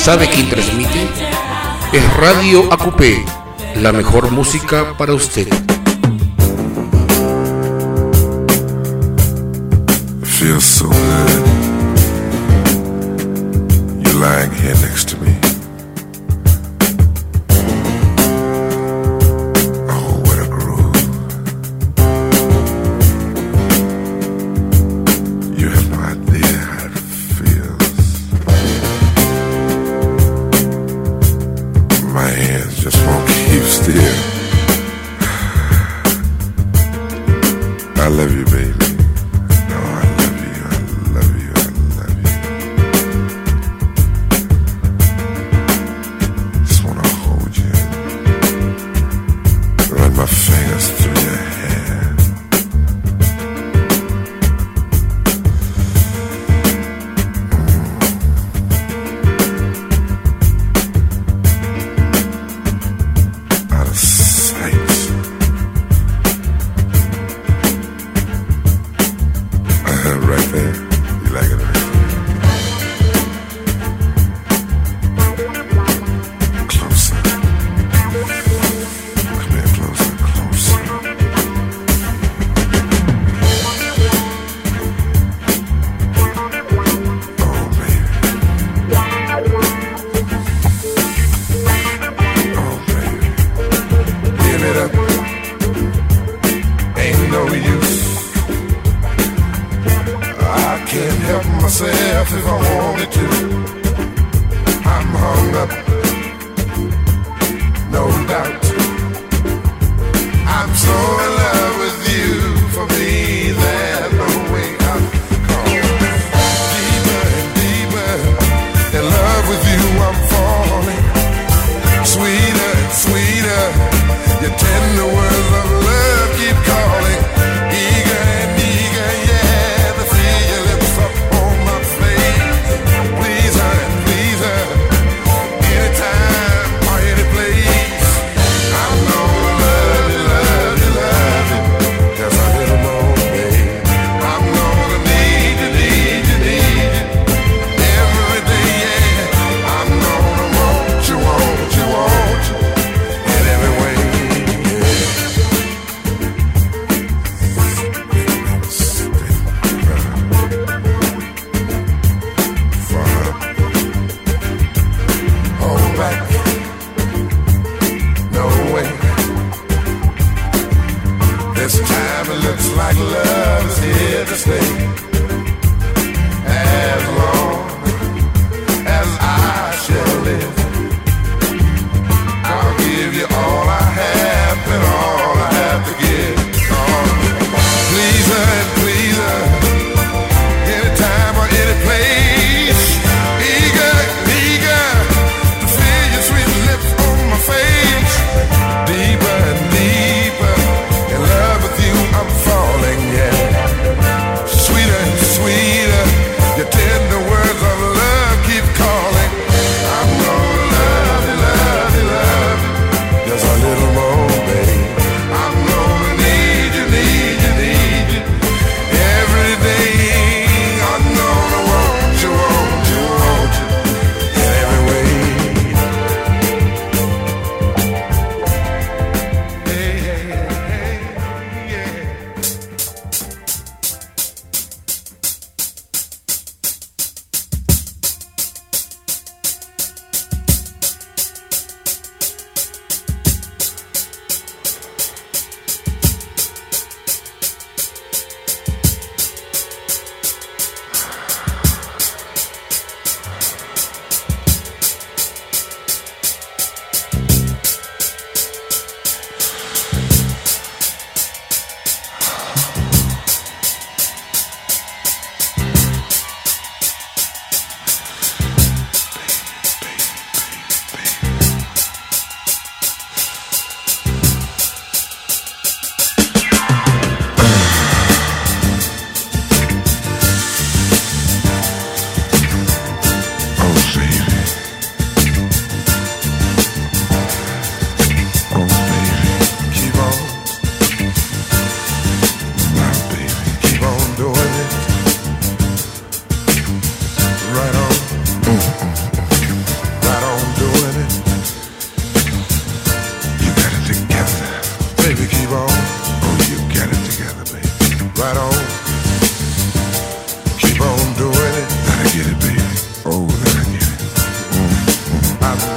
¿Sabe quién transmite? Es Radio Acupé, la mejor música para usted. Feels so good. You're lying here next to me. Oh, what a groove. You have no idea how it feels. My hands just won't keep still. I love you, baby. No, I love you. I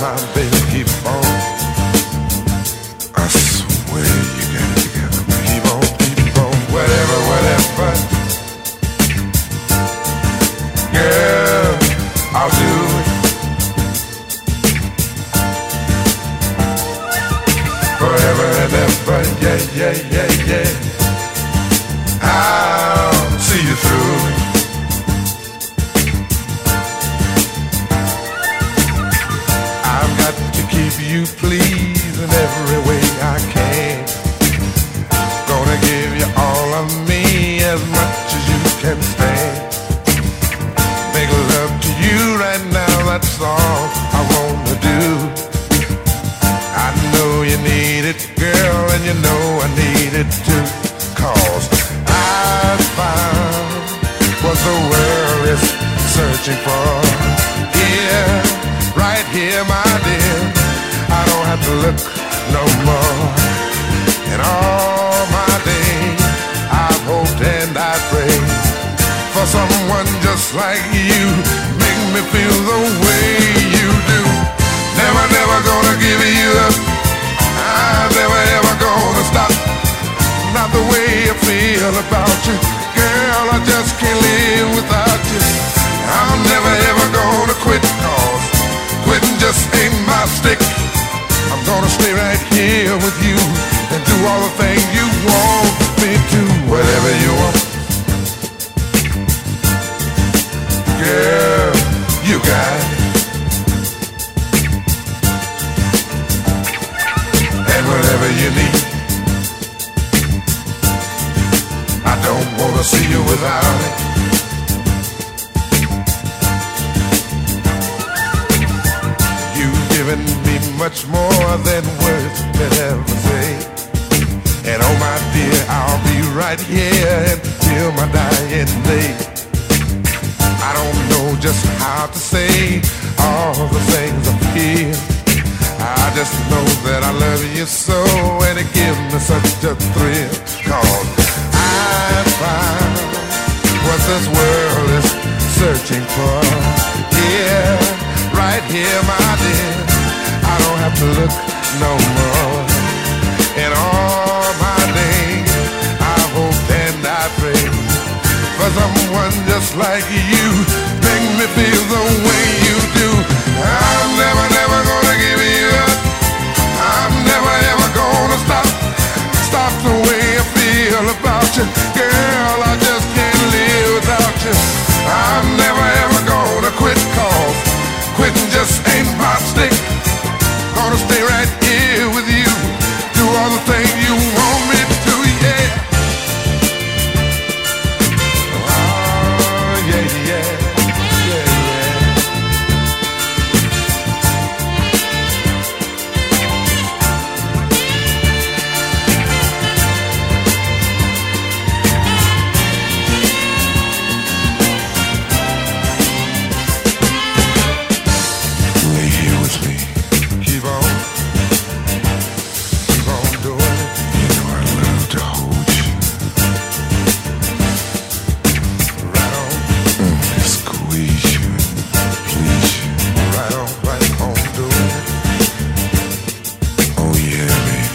my baby, keep on. I swear you got it together. Keep on, whatever. Girl, I'll do it. Forever and ever, yeah. I'll see you through. I've got to keep you pleased in every way I can. Gonna give you all of me as much as you can stand. Make love to you right now, that's all I wanna do. I know you need it, girl, and you know I need it too. 'Cause I found what the world is searching for. Here, right here, my dear, I don't have to look no more. In all my days, I've hoped and I prayed for someone just like you. Make me feel the way you do. Never gonna give you up. I'm never ever gonna stop. Not the way I feel about you, girl, I just can't live without you. I'm never ever gonna quit, 'cause quitting just ain't my stick. I'm gonna stay right here with you and do all the things you want me to. Whatever you want, girl, you got it. And whatever you need, I don't wanna see you without it. You've given me much more than words can ever say. And oh my dear, I'll be right here until my dying day. I don't know just how to say all the things I feel. I just know that I love you so, and it gives me such a thrill. 'Cause I found what this world is searching for. Yeah, right here, my dear, I don't have to look no more. In all my days, I hope and I pray for someone just like you. Make me feel the way you do. I'm never gonna give you up. I'm never ever gonna stop the way I feel about you. Girl, I just can't live without you. I'm never ever gonna quit, 'cause quitting just ain't my stick. Gonna stay right here with you, do all the things you want me to, yeah. Oh, yeah. Lay here with me. Keep on doing it. You know I love to hold you. Right on. Squeeze you and please you. Right on doing it. Oh yeah, baby.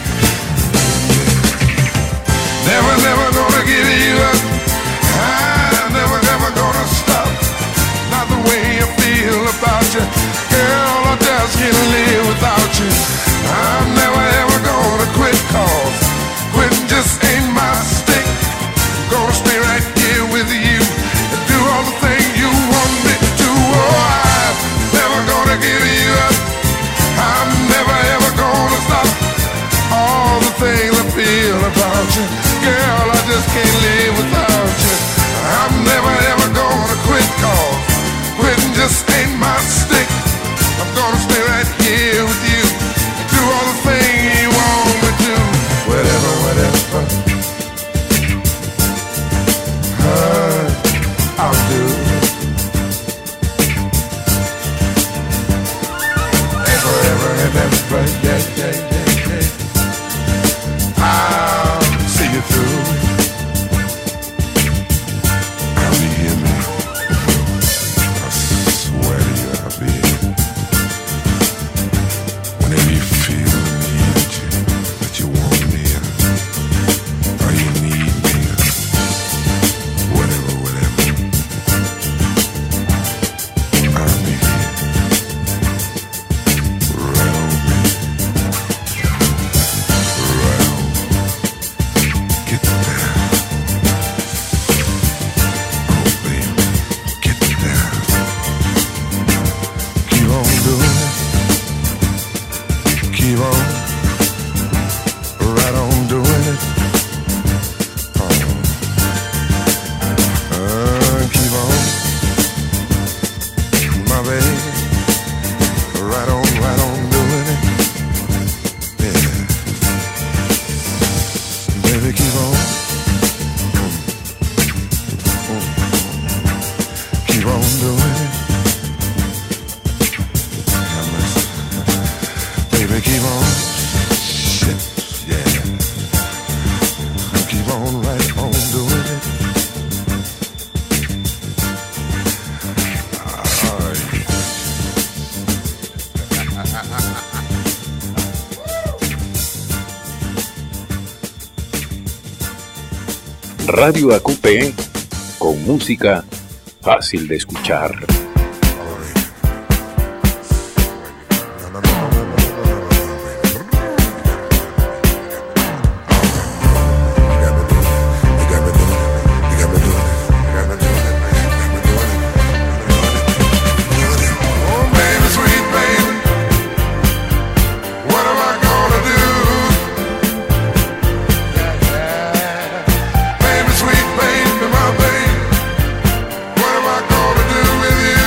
Yeah. Never gonna give you up. I'm never gonna stop. Not the way I feel about you. Girl, I just can't live without you. I'm never ever gonna quit, 'cause quitting just ain't my stick. Gonna stay right here with you and do all the things you want me to. Oh, I'm never gonna give you up. I'm never ever gonna stop. All the things I feel about you, girl, I just can't live without you. I'm never ever gonna quit, 'cause quitting just ain't my stick. I'm gonna stay right here with you, do all the things you want me to. Whatever. I'll do. And forever and ever, yeah. I'll see you through. I'll be here, man. I swear to you, I'll be here. keep on, right on doing it. Keep on, my baby, right on doing it. Yeah, baby, keep on, keep on doing it. Baby, keep on, shit, yeah, keep on right on doing it. Radio Acupe, con música fácil de escuchar. Sweet baby, my baby, what am I gonna do with you?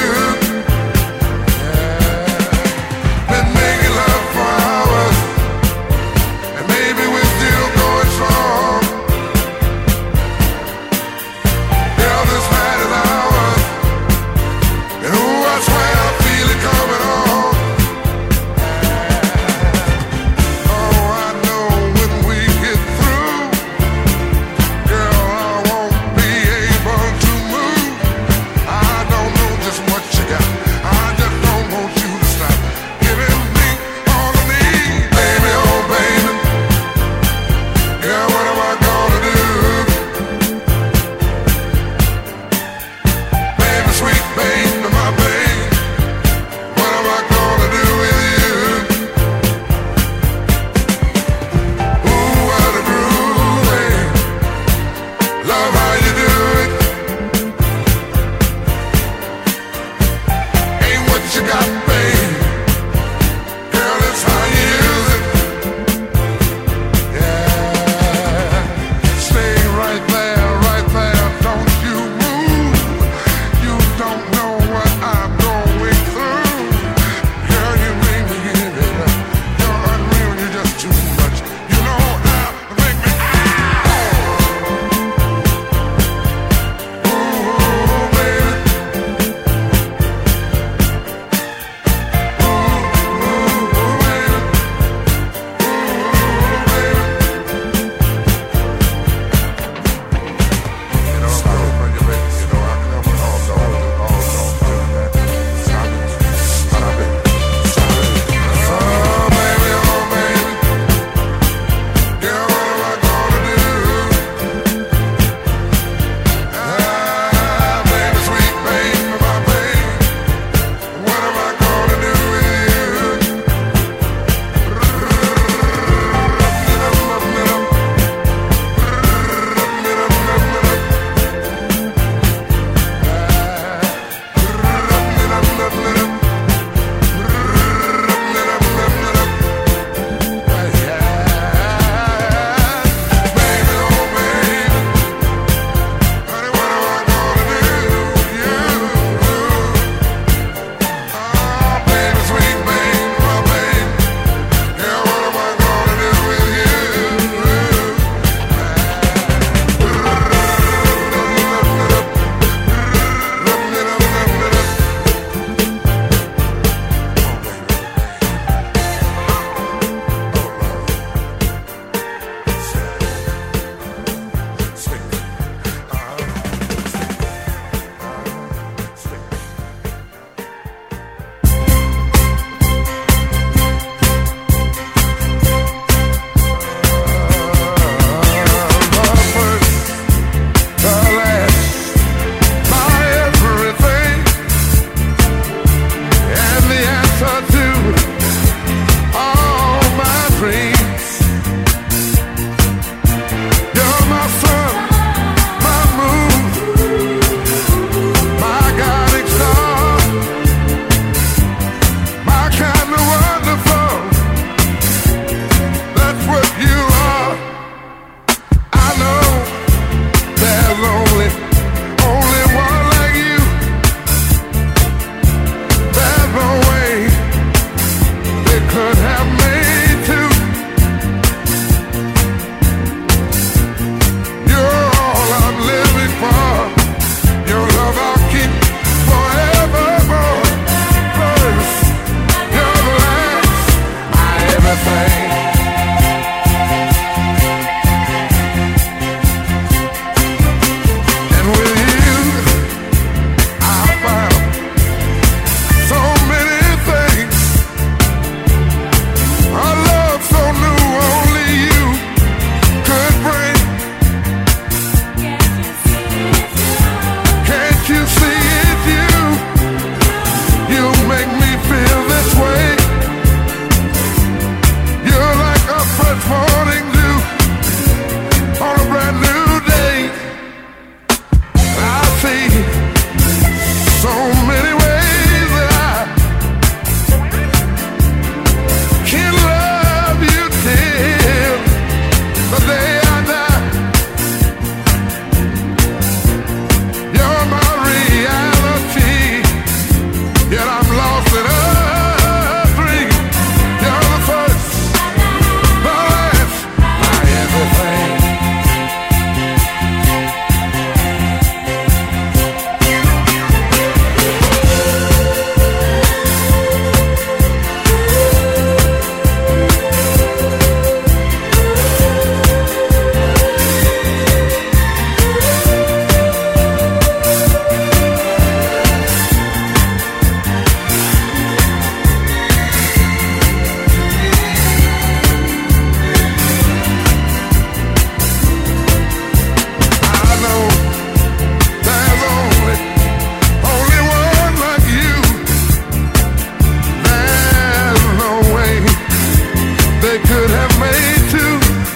they could have made two.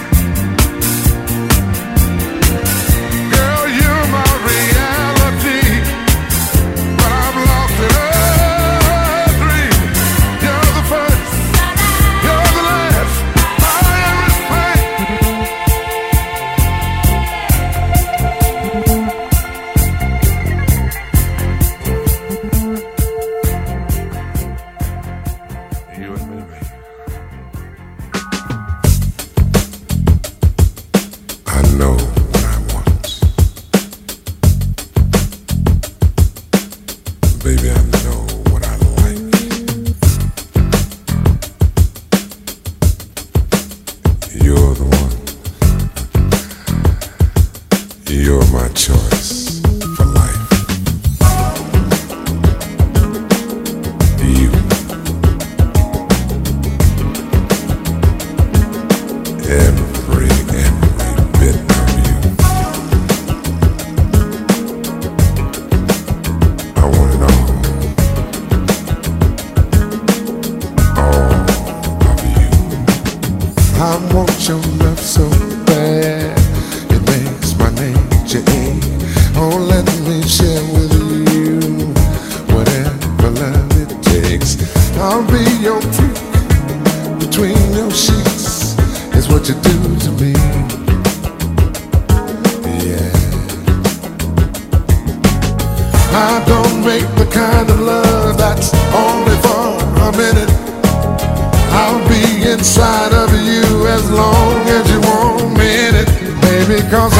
Girl, you're my reality, but I've lost it all dream. You're the first, you're the last, my respect. You and me, baby. I know what I want. Baby, I know what I like. You're the one. You're my choice for life. You. Every bit of you. I want it all. All of you. I want your love so bad. It makes my nature ache. Oh, let me share with you whatever love it takes. I'll be your freak between your sheets. Is what you do to me. Yeah. I don't make the kind of love that's only for a minute. I'll be inside of you as long as you want me in it, baby, 'cause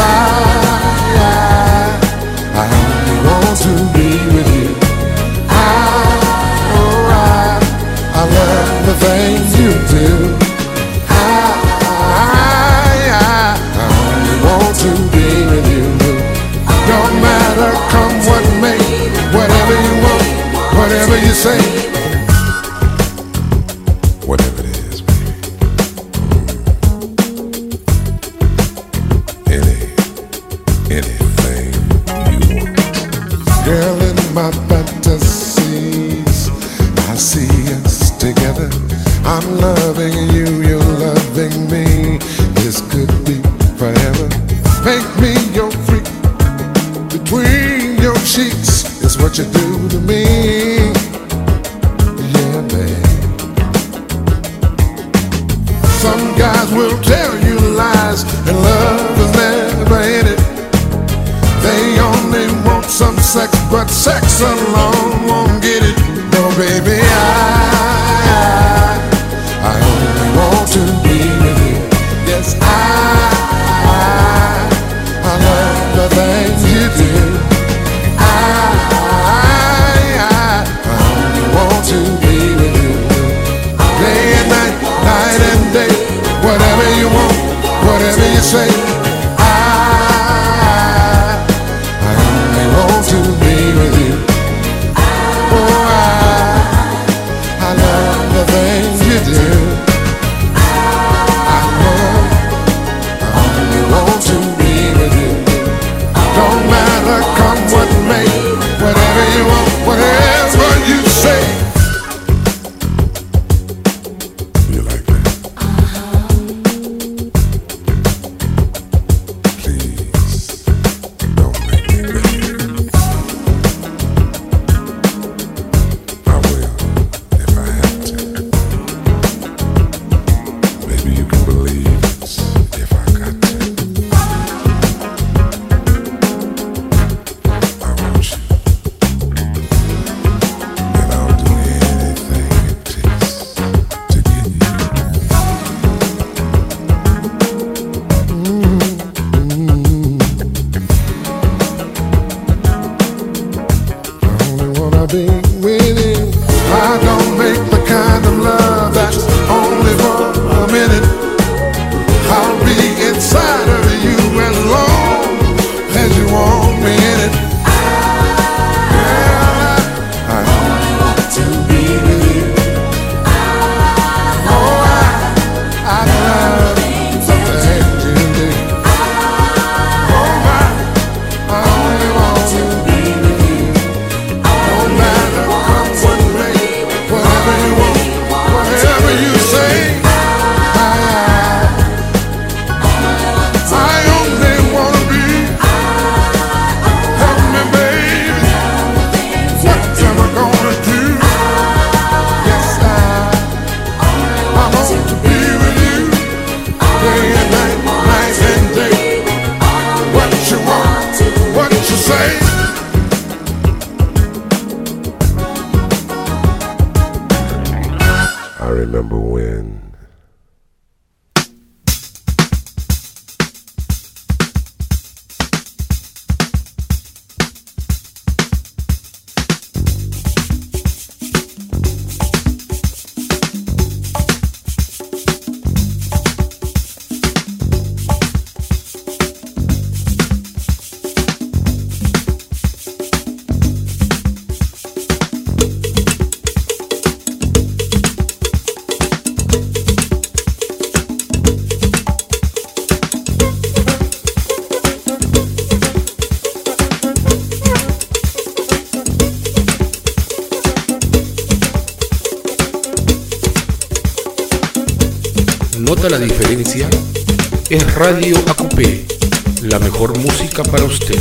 I only want to be with you. I love the things you do. I only want to be with you. Don't matter, come what may, whatever you want, whatever you say, whatever it is, baby. Anything you want. Girl, in my fantasies, I see us together. I'm loving you, you're loving me. This could be forever. Make me your freak between your sheets. It's what you do to me. Yeah, babe. Some guys will tell you lies, and love is never in it. They only want some sex, but sex alone won't get it. No, baby, I only want to be with you. Yes, I love the things you do. I only want to be with you. Day and night, night and day, whatever you want, whatever you say. I only want to be with you. Oh, I love the things you do. I only want to be with you. Don't matter, come what may, whatever you want, whatever you say. You like that? Please, don't make me beg. I will, if I have to. Maybe you can believe it if I got to. I want you, and I'll do anything it takes to get you. I only wanna be with you. I don't make the kind of love that's only for a minute. ¿Nota la diferencia? Es Radio Acupé, la mejor música para usted.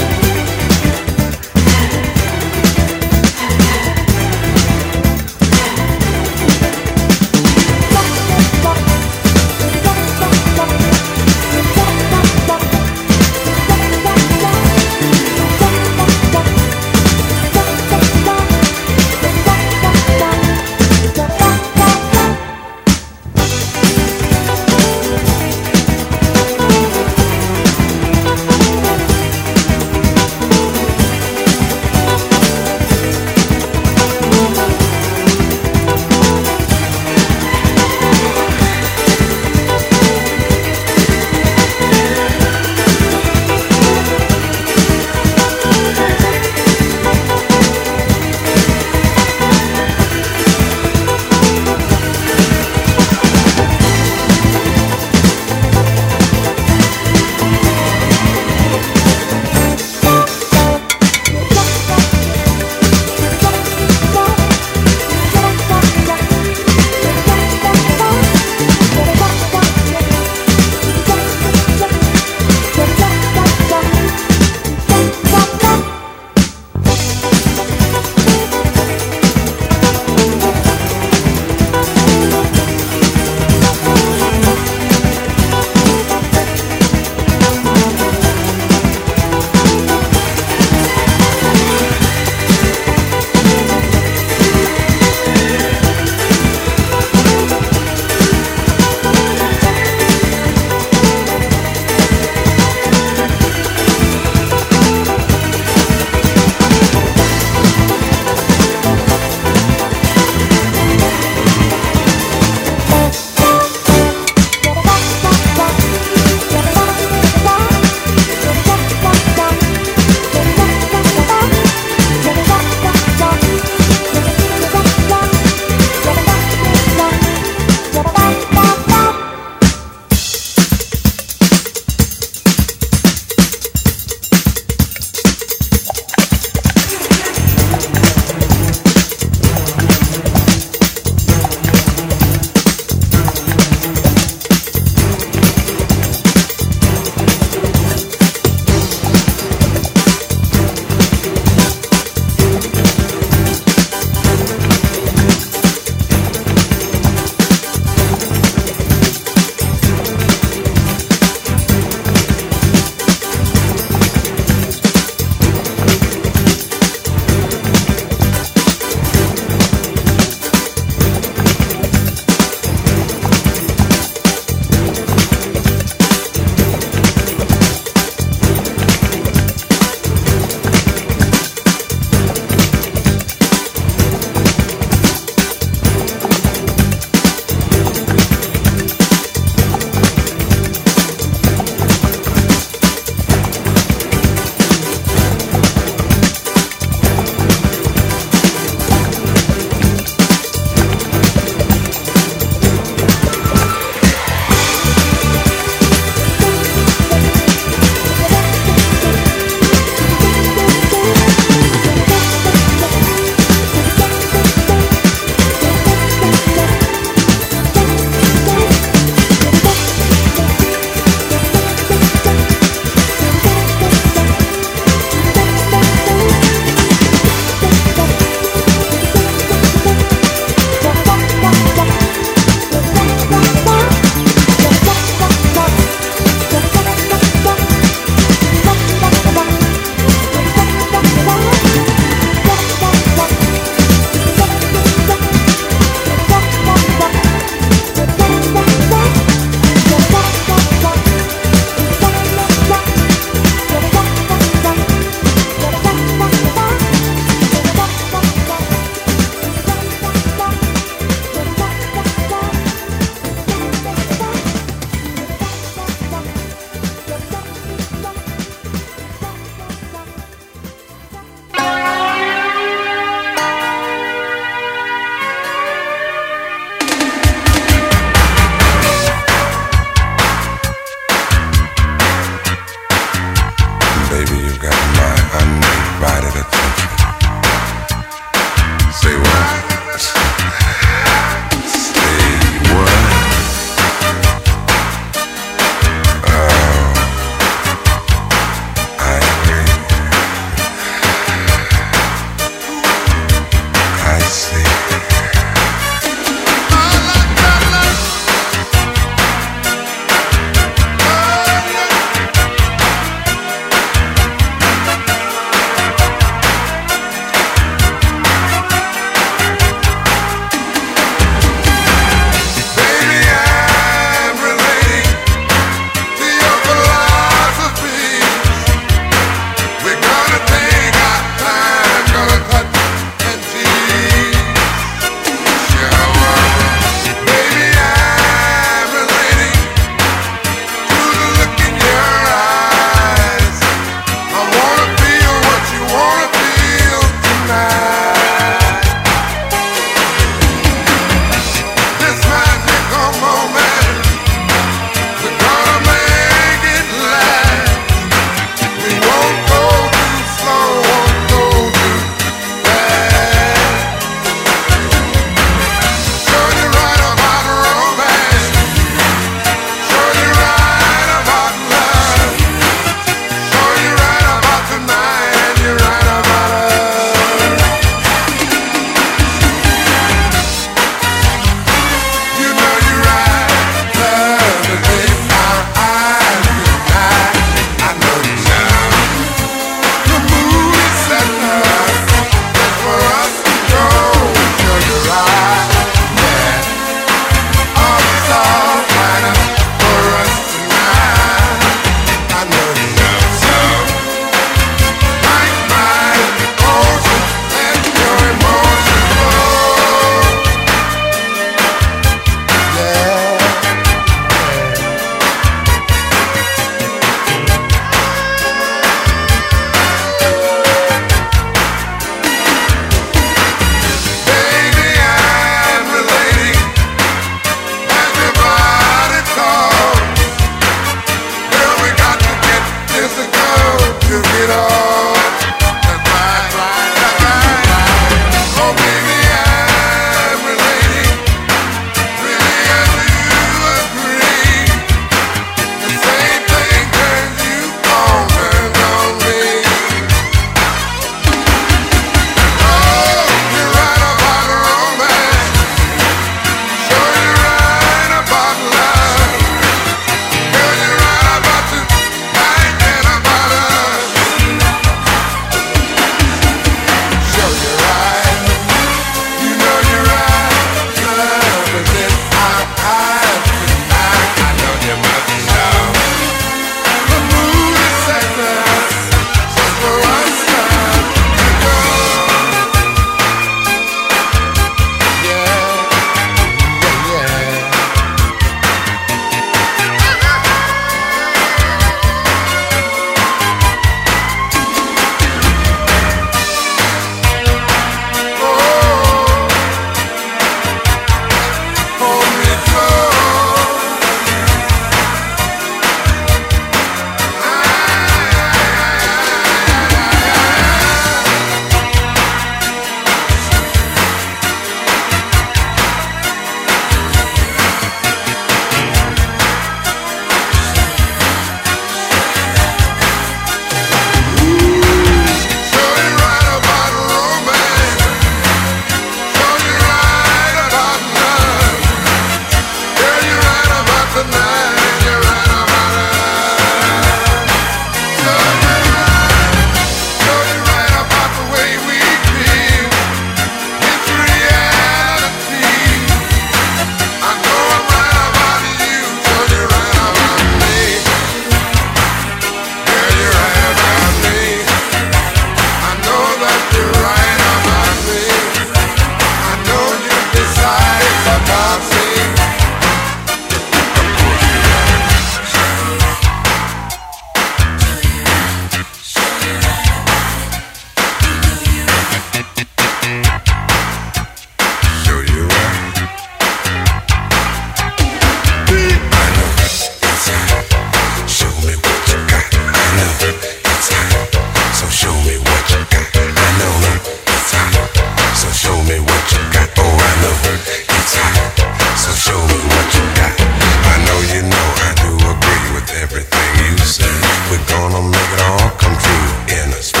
We're gonna make it all come true in a